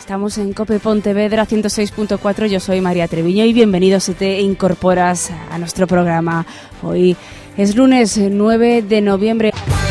Estamos en COPE Pontevedra 106.4, yo soy María Treviño y bienvenido si te incorporas a nuestro programa. Hoy es lunes 9 de noviembre.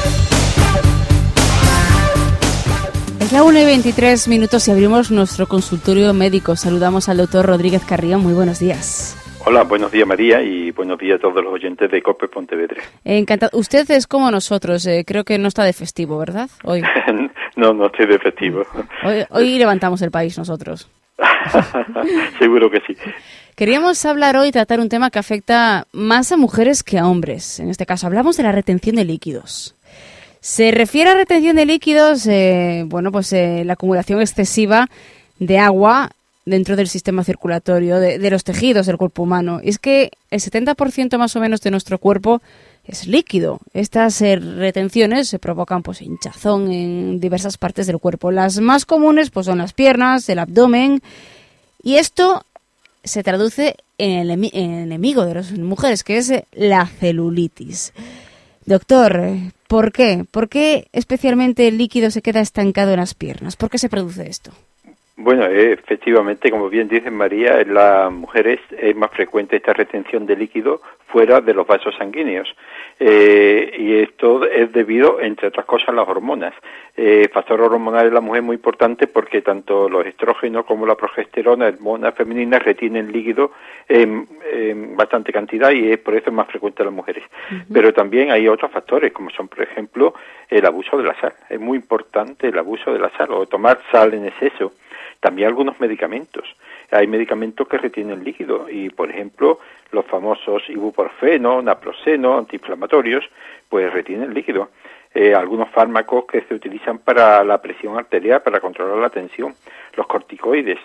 Es la 1:23 y abrimos nuestro consultorio médico. Saludamos al doctor Rodríguez Carrión. Muy buenos días. Hola, buenos días María y buenos días a todos los oyentes de COPE Pontevedra. Encantado. Usted es como nosotros, creo que no está de festivo, ¿verdad? Hoy. No estoy de festivo. Hoy levantamos el país nosotros. Seguro que sí. Queríamos hablar hoy, tratar un tema que afecta más a mujeres que a hombres. En este caso hablamos de la retención de líquidos. Se refiere a retención de líquidos, la acumulación excesiva de agua dentro del sistema circulatorio, de los tejidos del cuerpo humano. Y es que el 70% más o menos de nuestro cuerpo es líquido. Estas retenciones se provocan hinchazón en diversas partes del cuerpo. Las más comunes son las piernas, el abdomen, y esto se traduce en el enemigo de las mujeres, que es la celulitis. Doctor, ¿por qué? ¿Por qué especialmente el líquido se queda estancado en las piernas? ¿Por qué se produce esto? Bueno, efectivamente, como bien dice María, en las mujeres es más frecuente esta retención de líquido fuera de los vasos sanguíneos. Y esto es debido, entre otras cosas, a las hormonas. Factor hormonal en la mujer es muy importante porque tanto los estrógenos como la progesterona, hormonas femeninas, retienen líquido en bastante cantidad y por eso es más frecuente en las mujeres. Uh-huh. Pero también hay otros factores, como son, por ejemplo, el abuso de la sal. Es muy importante el abuso de la sal o tomar sal en exceso. También algunos medicamentos. Hay medicamentos que retienen líquido y, por ejemplo, los famosos ibuprofeno, naproxeno, antiinflamatorios, pues retienen líquido. Algunos fármacos que se utilizan para la presión arterial, para controlar la tensión, los corticoides,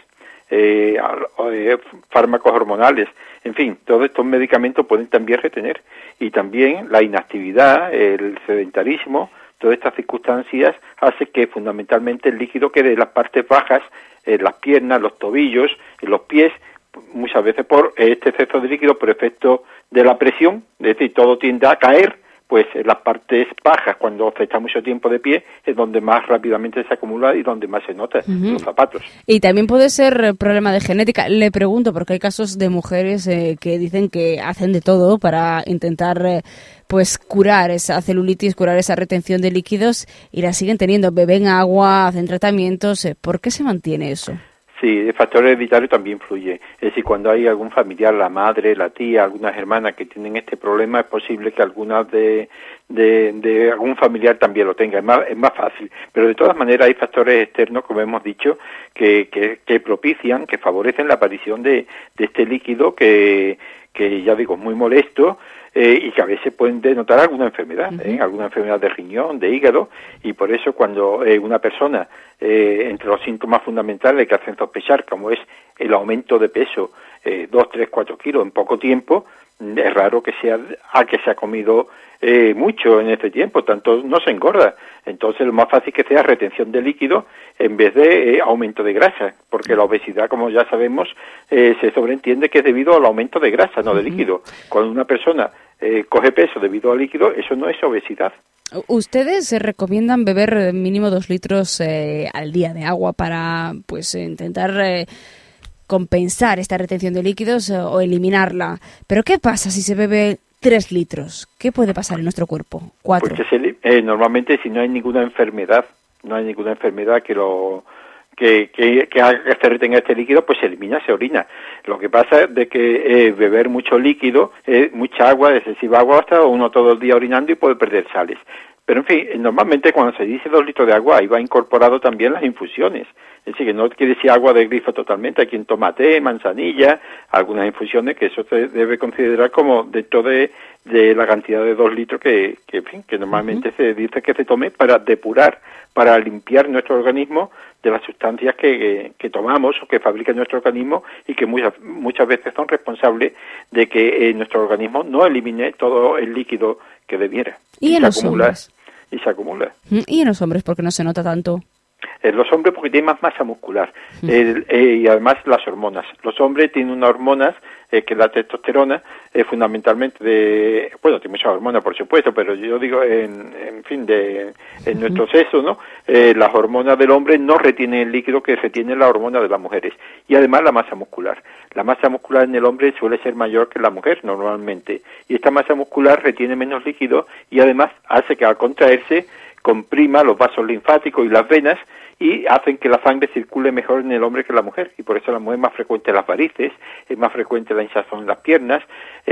fármacos hormonales, en fin, todos estos medicamentos pueden también retener. Y también la inactividad, el sedentarismo, todas estas circunstancias hacen que fundamentalmente el líquido quede en las partes bajas, en las piernas, los tobillos, en los pies, muchas veces por este exceso de líquido, por efecto de la presión, es decir, todo tiende a caer, pues en las partes bajas, cuando se está mucho tiempo de pie, es donde más rápidamente se acumula y donde más se nota en los zapatos. Y también puede ser problema de genética. Le pregunto, porque hay casos de mujeres que dicen que hacen de todo para intentar curar esa celulitis, curar esa retención de líquidos y la siguen teniendo. Beben agua, hacen tratamientos. ¿Por qué se mantiene eso? Sí, el factor hereditario también influye. Es decir, cuando hay algún familiar, la madre, la tía, algunas hermanas que tienen este problema, es posible que algunas de algún familiar también lo tenga. Es más fácil. Pero de todas maneras hay factores externos, como hemos dicho, que propician, que favorecen la aparición de este líquido que ya digo, es muy molesto, y que a veces pueden denotar alguna enfermedad, alguna enfermedad de riñón, de hígado, y por eso cuando una persona, entre los síntomas fundamentales que hacen sospechar, como es el aumento de peso, 2, 3, 4 kilos en poco tiempo, es raro que sea que se ha comido mucho en este tiempo, tanto no se engorda. Entonces lo más fácil que sea retención de líquido en vez de aumento de grasa, porque la obesidad, como ya sabemos, se sobreentiende que es debido al aumento de grasa, no de líquido. Cuando una persona coge peso debido al líquido, eso no es obesidad. ¿Ustedes recomiendan beber mínimo 2 litros al día de agua para intentar compensar esta retención de líquidos o eliminarla? Pero ¿qué pasa si se bebe 3 litros? ¿Qué puede pasar en nuestro cuerpo? 4. Pues normalmente si no hay ninguna enfermedad que haga que se retenga este líquido, pues se elimina, se orina. Lo que pasa es de que beber mucho líquido, mucha agua, excesiva agua, hasta uno todo el día orinando y puede perder sales. Pero en fin, normalmente cuando se dice 2 litros de agua, ahí va incorporado también las infusiones. Es decir, que no quiere decir agua de grifo totalmente. Hay quien toma té, manzanilla, algunas infusiones, que eso se debe considerar como dentro de la cantidad de 2 litros que normalmente se dice que se tome para depurar, para limpiar nuestro organismo de las sustancias que tomamos o que fabrica nuestro organismo y que muchas veces son responsables de que nuestro organismo no elimine todo el líquido que debiera. ¿Y en los hombres? Y se acumula. ¿Y en los hombres por qué no se nota tanto? Los hombres porque tienen más masa muscular y además las hormonas. Los hombres tienen unas hormonas que es la testosterona, fundamentalmente tiene muchas hormonas por supuesto, pero yo digo en nuestro sexo, ¿no? Las hormonas del hombre no retienen el líquido que retienen las hormonas de las mujeres, y además la masa muscular. La masa muscular en el hombre suele ser mayor que en la mujer normalmente, y esta masa muscular retiene menos líquido y además hace que al contraerse comprima los vasos linfáticos y las venas y hacen que la sangre circule mejor en el hombre que en la mujer, y por eso en la mujer es más frecuente las varices, es más frecuente la hinchazón en las piernas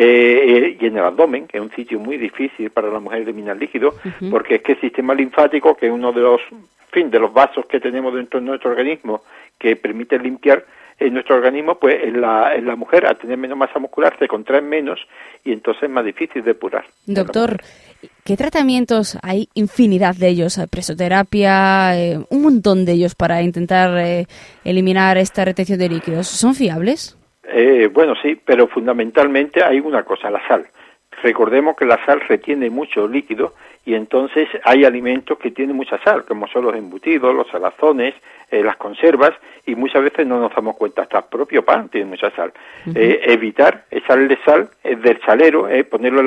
y en el abdomen, que es un sitio muy difícil para la mujer eliminar líquido, porque es que el sistema linfático, que es uno de los vasos que tenemos dentro de nuestro organismo que permite limpiar nuestro organismo, pues en la mujer, al tener menos masa muscular, se contraen menos y entonces es más difícil depurar. Doctor, ¿qué tratamientos? Hay infinidad de ellos, presoterapia, un montón de ellos para intentar eliminar esta retención de líquidos. ¿Son fiables? Bueno, sí, pero fundamentalmente hay una cosa, la sal. Recordemos que la sal retiene mucho líquido y entonces hay alimentos que tienen mucha sal, como son los embutidos, los salazones, las conservas, y muchas veces no nos damos cuenta, hasta el propio pan tiene mucha sal. Evitar echarle sal del salero, ponerlo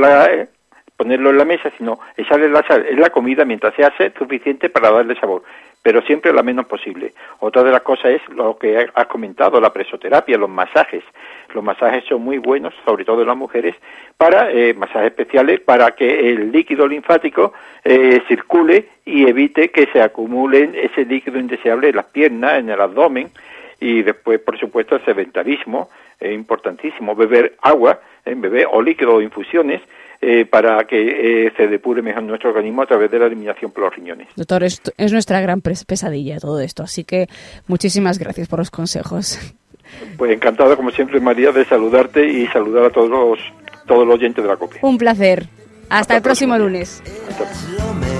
en la mesa, sino echarle la sal en la comida mientras se hace suficiente para darle sabor, pero siempre la menos posible. Otra de las cosas es lo que has comentado, la presoterapia, los masajes. Los masajes son muy buenos, sobre todo en las mujeres, para masajes especiales para que el líquido linfático circule y evite que se acumule ese líquido indeseable en las piernas, en el abdomen. Y después, por supuesto, el sedentarismo, es importantísimo, beber agua, beber o líquido o infusiones, para que se depure mejor nuestro organismo a través de la eliminación por los riñones. Doctor, es nuestra gran pesadilla todo esto, así que muchísimas gracias por los consejos. Pues encantado, como siempre, María, de saludarte y saludar a todos los oyentes de la COPE. Un placer. Hasta el próximo lunes. Hasta